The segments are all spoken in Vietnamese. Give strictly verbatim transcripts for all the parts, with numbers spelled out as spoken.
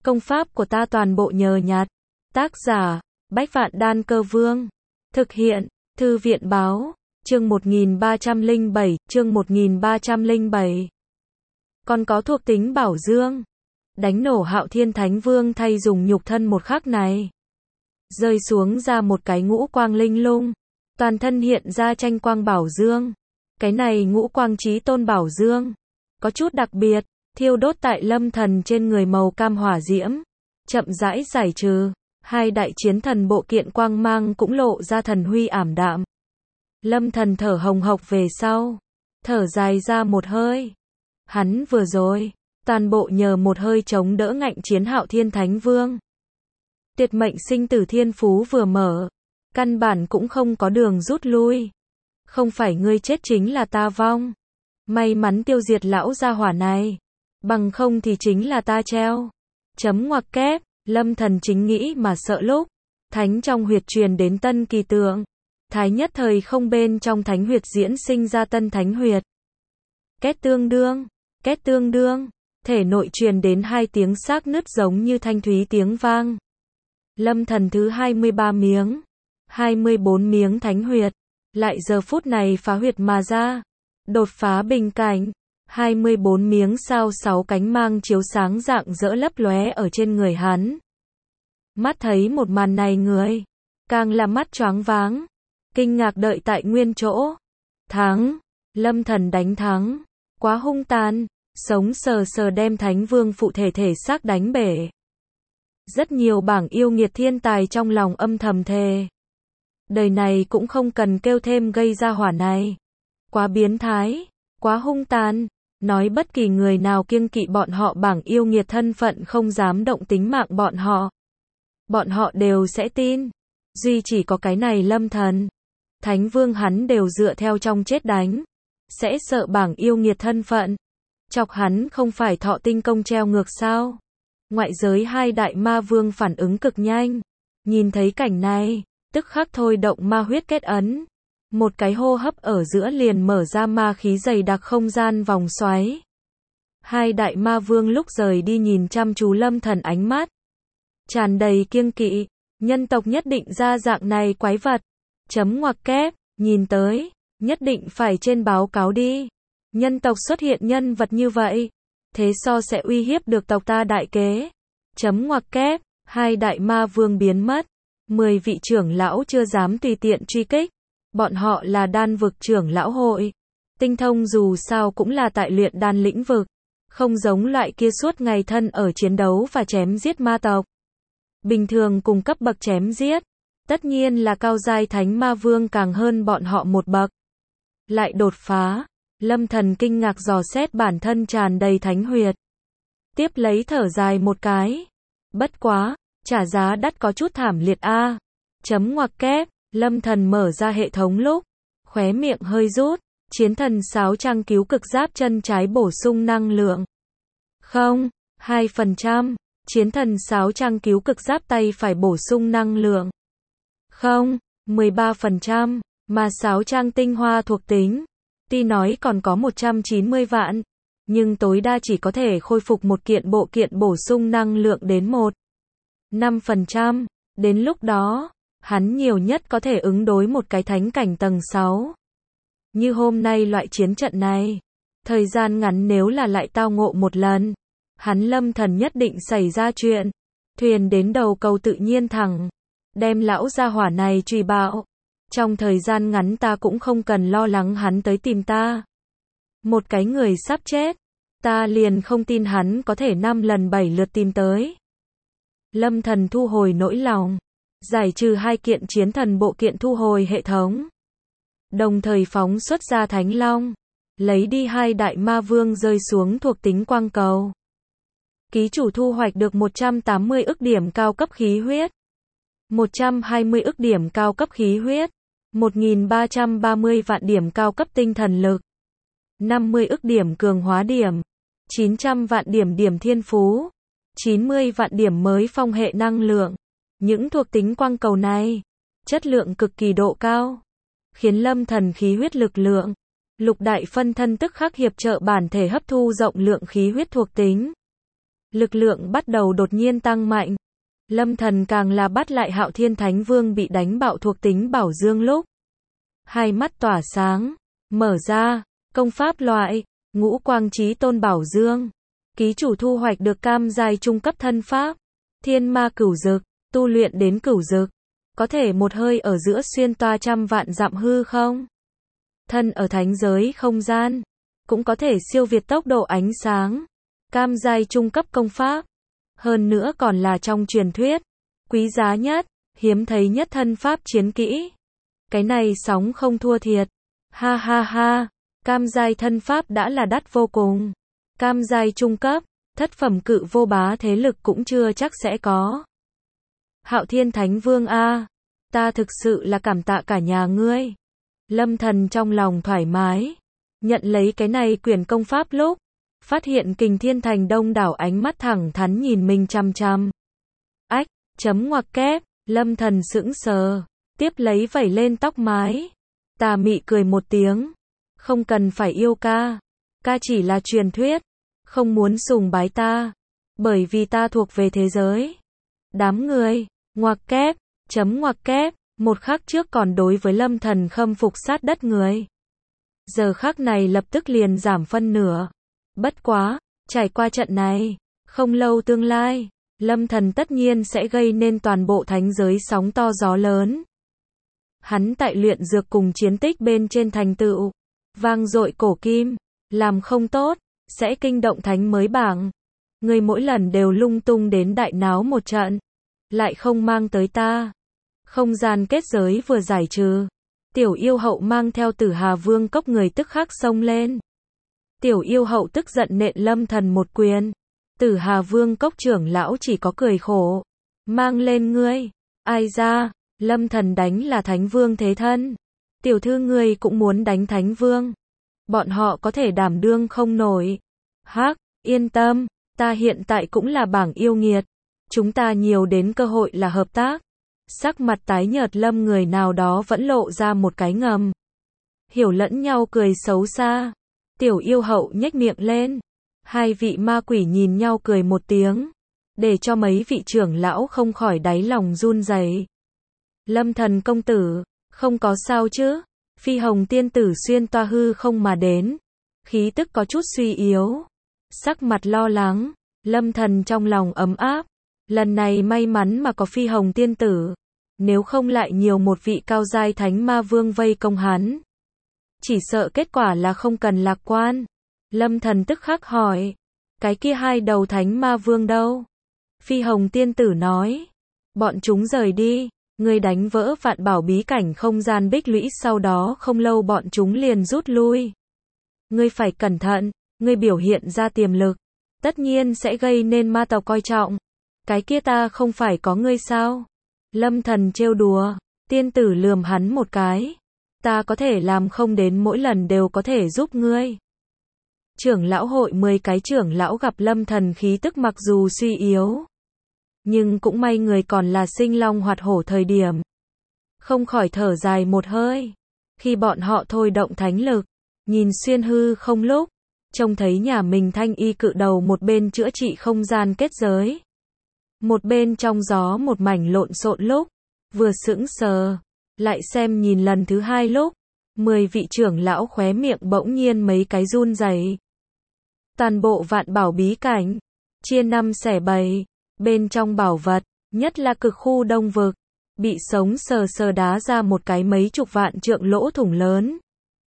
Công pháp của ta toàn bộ nhờ nhặt. Tác giả, Bách Vạn Đan Cơ Vương. Thực hiện, Thư viện báo, chương một nghìn ba trăm lẻ bảy, chương một nghìn ba trăm lẻ bảy. Còn có thuộc tính bảo dương. Đánh nổ Hạo Thiên Thánh Vương thay dùng nhục thân một khắc này. Rơi xuống ra một cái ngũ quang linh lung. Toàn thân hiện ra tranh quang bảo dương. Cái này ngũ quang chí tôn bảo dương. Có chút đặc biệt, thiêu đốt tại lâm thần trên người màu cam hỏa diễm. Chậm rãi giải trừ. Hai đại chiến thần bộ kiện quang mang cũng lộ ra thần huy ảm đạm. Lâm thần thở hồng hộc về sau. Thở dài ra một hơi. Hắn vừa rồi, toàn bộ nhờ một hơi chống đỡ ngạnh chiến Hạo Thiên Thánh Vương. Tuyệt mệnh sinh tử thiên phú vừa mở. Căn bản cũng không có đường rút lui. Không phải ngươi chết chính là ta vong. May mắn tiêu diệt lão gia hỏa này. Bằng không thì chính là ta treo. Chấm ngoặc kép, lâm thần chính nghĩ mà sợ lúc. Thánh trong huyệt truyền đến tân kỳ tượng. Thái nhất thời không bên trong thánh huyệt diễn sinh ra tân thánh huyệt. Két tương đương, két tương đương. Thể nội truyền đến hai tiếng xác nứt giống như thanh thúy tiếng vang. Lâm thần thứ hai mươi ba miếng. hai mươi bốn miếng thánh huyệt. Lại giờ phút này phá huyệt mà ra. Đột phá bình cảnh. hai mươi bốn miếng sao sáu cánh mang chiếu sáng rạng rỡ lấp lóe ở trên người hắn. Mắt thấy một màn này người. Càng là mắt choáng váng. Kinh ngạc đợi tại nguyên chỗ. Thắng. Lâm thần đánh thắng. Quá hung tàn. Sống sờ sờ đem Thánh Vương phụ thể thể xác đánh bể. Rất nhiều bảng yêu nghiệt thiên tài trong lòng âm thầm thề. Đời này cũng không cần kêu thêm gây ra hỏa này. Quá biến thái. Quá hung tàn. Nói bất kỳ người nào kiêng kỵ bọn họ bảng yêu nghiệt thân phận không dám động tính mạng bọn họ. Bọn họ đều sẽ tin. Duy chỉ có cái này lâm thần. Thánh Vương hắn đều dựa theo trong chết đánh. Sẽ sợ bảng yêu nghiệt thân phận. Chọc hắn không phải thọ tinh công treo ngược sao. Ngoại giới hai đại ma vương phản ứng cực nhanh. Nhìn thấy cảnh này, tức khắc thôi động ma huyết kết ấn. Một cái hô hấp ở giữa liền mở ra ma khí dày đặc không gian vòng xoáy. Hai đại ma vương lúc rời đi nhìn chăm chú lâm thần ánh mắt. Tràn đầy kiêng kỵ, nhân tộc nhất định ra dạng này quái vật. Chấm ngoặc kép, nhìn tới, nhất định phải trên báo cáo đi. Nhân tộc xuất hiện nhân vật như vậy. Thế so sẽ uy hiếp được tộc ta đại kế. Chấm ngoặc kép, hai đại ma vương biến mất. Mười vị trưởng lão chưa dám tùy tiện truy kích. Bọn họ là đan vực trưởng lão hội. Tinh thông dù sao cũng là tại luyện đan lĩnh vực. Không giống loại kia suốt ngày thân ở chiến đấu và chém giết ma tộc. Bình thường cùng cấp bậc chém giết. Tất nhiên là cao giai thánh ma vương càng hơn bọn họ một bậc. Lại đột phá. Lâm thần kinh ngạc dò xét bản thân tràn đầy thánh huyệt. Tiếp lấy thở dài một cái. Bất quá, trả giá đắt có chút thảm liệt a. Chấm ngoặc kép, lâm thần mở ra hệ thống lúc. Khóe miệng hơi rút. Chiến thần sáo trang cứu cực giáp chân trái bổ sung năng lượng. Không, hai phần trăm. Chiến thần sáo trang cứu cực giáp tay phải bổ sung năng lượng. Không, mười ba phần trăm. Mà sáo trang tinh hoa thuộc tính. Tuy nói còn có một trăm chín mươi vạn, nhưng tối đa chỉ có thể khôi phục một kiện bộ kiện bổ sung năng lượng đến một phẩy năm phần trăm. Đến lúc đó, hắn nhiều nhất có thể ứng đối một cái thánh cảnh tầng sáu. Như hôm nay loại chiến trận này, thời gian ngắn nếu là lại tao ngộ một lần, hắn lâm thần nhất định xảy ra chuyện. Thuyền đến đầu cầu tự nhiên thẳng, đem lão gia hỏa này truy bạo. Trong thời gian ngắn ta cũng không cần lo lắng hắn tới tìm ta. Một cái người sắp chết, ta liền không tin hắn có thể năm lần bảy lượt tìm tới. Lâm thần thu hồi nỗi lòng, giải trừ hai kiện chiến thần bộ kiện thu hồi hệ thống. Đồng thời phóng xuất ra Thánh Long, lấy đi hai đại ma vương rơi xuống thuộc tính quang cầu. Ký chủ thu hoạch được một trăm tám mươi ức điểm cao cấp khí huyết. một trăm hai mươi ức điểm cao cấp khí huyết. một nghìn ba trăm ba mươi vạn điểm cao cấp tinh thần lực. năm mươi ức điểm cường hóa điểm. chín trăm vạn điểm điểm thiên phú. chín mươi vạn điểm mới phong hệ năng lượng. Những thuộc tính quang cầu này, chất lượng cực kỳ độ cao. Khiến lâm thần khí huyết lực lượng. Lục đại phân thân tức khắc hiệp trợ bản thể hấp thu rộng lượng khí huyết thuộc tính. lực lượng bắt đầu đột nhiên tăng mạnh. Lâm Thần càng là bắt lại Hạo Thiên Thánh Vương bị đánh bạo thuộc tính bảo dương lúc. Hai mắt tỏa sáng, mở ra, công pháp loại, ngũ quang chí tôn bảo dương. Ký chủ thu hoạch được cam giai trung cấp thân pháp, thiên ma cửu dực, tu luyện đến cửu dực. Có thể một hơi ở giữa xuyên toa trăm vạn dặm hư không. Thân ở thánh giới không gian, cũng có thể siêu việt tốc độ ánh sáng. Cam giai trung cấp công pháp. Hơn nữa còn là trong truyền thuyết. Quý giá nhất, hiếm thấy nhất thân pháp chiến kỹ. Cái này sóng không thua thiệt. Ha ha ha, cam giai thân pháp đã là đắt vô cùng. Cam giai trung cấp, thất phẩm cự vô bá thế lực cũng chưa chắc sẽ có. Hạo Thiên Thánh Vương a, ta thực sự là cảm tạ cả nhà ngươi. Lâm Thần trong lòng thoải mái, nhận lấy cái này quyển công pháp lúc, phát hiện Kình Thiên Thành đông đảo ánh mắt thẳng thắn nhìn mình chăm chăm. Ách, chấm ngoặc kép, Lâm Thần sững sờ, tiếp lấy vẩy lên tóc mái. Tà mị cười một tiếng, không cần phải yêu ca, ca chỉ là truyền thuyết, không muốn sùng bái ta, bởi vì ta thuộc về thế giới. Đám người, ngoặc kép, chấm ngoặc kép, một khắc trước còn đối với Lâm Thần khâm phục sát đất người. Giờ khắc này lập tức liền giảm phân nửa. Bất quá, trải qua trận này, không lâu tương lai, Lâm Thần tất nhiên sẽ gây nên toàn bộ thánh giới sóng to gió lớn. Hắn tại luyện dược cùng chiến tích bên trên thành tựu, vang dội cổ kim, làm không tốt, sẽ kinh động thánh mới bảng. Người mỗi lần đều lung tung đến đại náo một trận, lại không mang tới ta. Không gian kết giới vừa giải trừ, tiểu yêu hậu mang theo Tử Hà Vương cốc người tức khắc xông lên. Tiểu yêu hậu tức giận nện Lâm Thần một quyền. Tử Hà Vương cốc trưởng lão chỉ có cười khổ. Mang lên ngươi. Ai ra, Lâm Thần đánh là Thánh Vương thế thân. Tiểu thư ngươi cũng muốn đánh Thánh Vương. Bọn họ có thể đảm đương không nổi. Hắc, yên tâm, ta hiện tại cũng là bảng yêu nghiệt. Chúng ta nhiều đến cơ hội là hợp tác. Sắc mặt tái nhợt Lâm người nào đó vẫn lộ ra một cái ngầm. Hiểu lẫn nhau cười xấu xa. Tiểu yêu hậu nhếch miệng lên. Hai vị ma quỷ nhìn nhau cười một tiếng, để cho mấy vị trưởng lão không khỏi đáy lòng run rẩy. Lâm Thần công tử, không có sao chứ? Phi hồng tiên tử xuyên toa hư không mà đến, khí tức có chút suy yếu, sắc mặt lo lắng. Lâm Thần trong lòng ấm áp, lần này may mắn mà có phi hồng tiên tử, nếu không lại nhiều một vị cao giai thánh ma vương vây công hắn, chỉ sợ kết quả là không cần lạc quan. Lâm Thần tức khắc hỏi, cái kia hai đầu thánh ma vương đâu? Phi hồng tiên tử nói, bọn chúng rời đi, ngươi đánh vỡ vạn bảo bí cảnh không gian bích lũy, sau đó không lâu bọn chúng liền rút lui. Ngươi phải cẩn thận, ngươi biểu hiện ra tiềm lực, tất nhiên sẽ gây nên ma tộc coi trọng. Cái kia ta không phải có ngươi sao? Lâm Thần trêu đùa, tiên tử lườm hắn một cái. Ta có thể làm không đến mỗi lần đều có thể giúp ngươi. Trưởng lão hội mười cái trưởng lão gặp Lâm Thần khí tức mặc dù suy yếu, nhưng cũng may người còn là sinh long hoạt hổ thời điểm. Không khỏi thở dài một hơi. Khi bọn họ thôi động thánh lực, nhìn xuyên hư không lúc, trông thấy nhà mình thanh y cự đầu một bên chữa trị không gian kết giới, một bên trong gió một mảnh lộn xộn lúc, vừa sững sờ, lại xem nhìn lần thứ hai lúc, mười vị trưởng lão khóe miệng bỗng nhiên mấy cái run rẩy. Toàn bộ vạn bảo bí cảnh, chia năm xẻ bảy, bên trong bảo vật, nhất là cực khu đông vực, bị sống sờ sờ đá ra một cái mấy chục vạn trượng lỗ thủng lớn.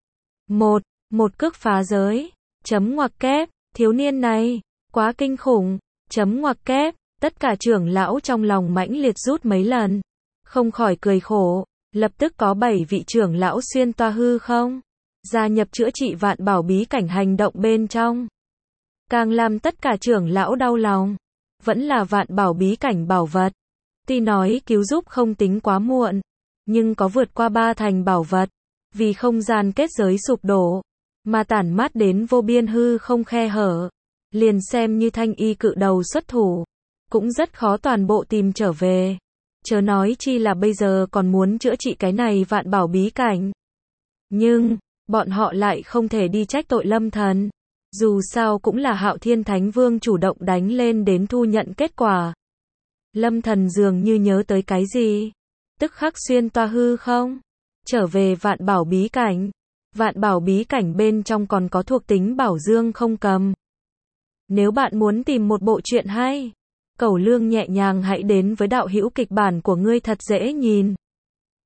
Một, một cước phá giới, chấm ngoặc kép, thiếu niên này, quá kinh khủng, chấm ngoặc kép, tất cả trưởng lão trong lòng mãnh liệt rút mấy lần, không khỏi cười khổ, lập tức có bảy vị trưởng lão xuyên toa hư không, gia nhập chữa trị vạn bảo bí cảnh hành động bên trong. Càng làm tất cả trưởng lão đau lòng, vẫn là vạn bảo bí cảnh bảo vật. Tuy nói cứu giúp không tính quá muộn, nhưng có vượt qua ba thành bảo vật, vì không gian kết giới sụp đổ, mà tản mát đến vô biên hư không khe hở, liền xem như thanh y cự đầu xuất thủ, cũng rất khó toàn bộ tìm trở về. Chớ nói chi là bây giờ còn muốn chữa trị cái này vạn bảo bí cảnh. Nhưng, bọn họ lại không thể đi trách tội Lâm Thần. Dù sao cũng là Hạo Thiên Thánh Vương chủ động đánh lên đến thu nhận kết quả. Lâm Thần dường như nhớ tới cái gì, tức khắc xuyên toa hư không, trở về vạn bảo bí cảnh. Vạn bảo bí cảnh bên trong còn có thuộc tính bảo dương không cầm. Nếu bạn muốn tìm một bộ truyện hay, Cẩu Lương nhẹ nhàng hãy đến với đạo hữu kịch bản của ngươi thật dễ nhìn.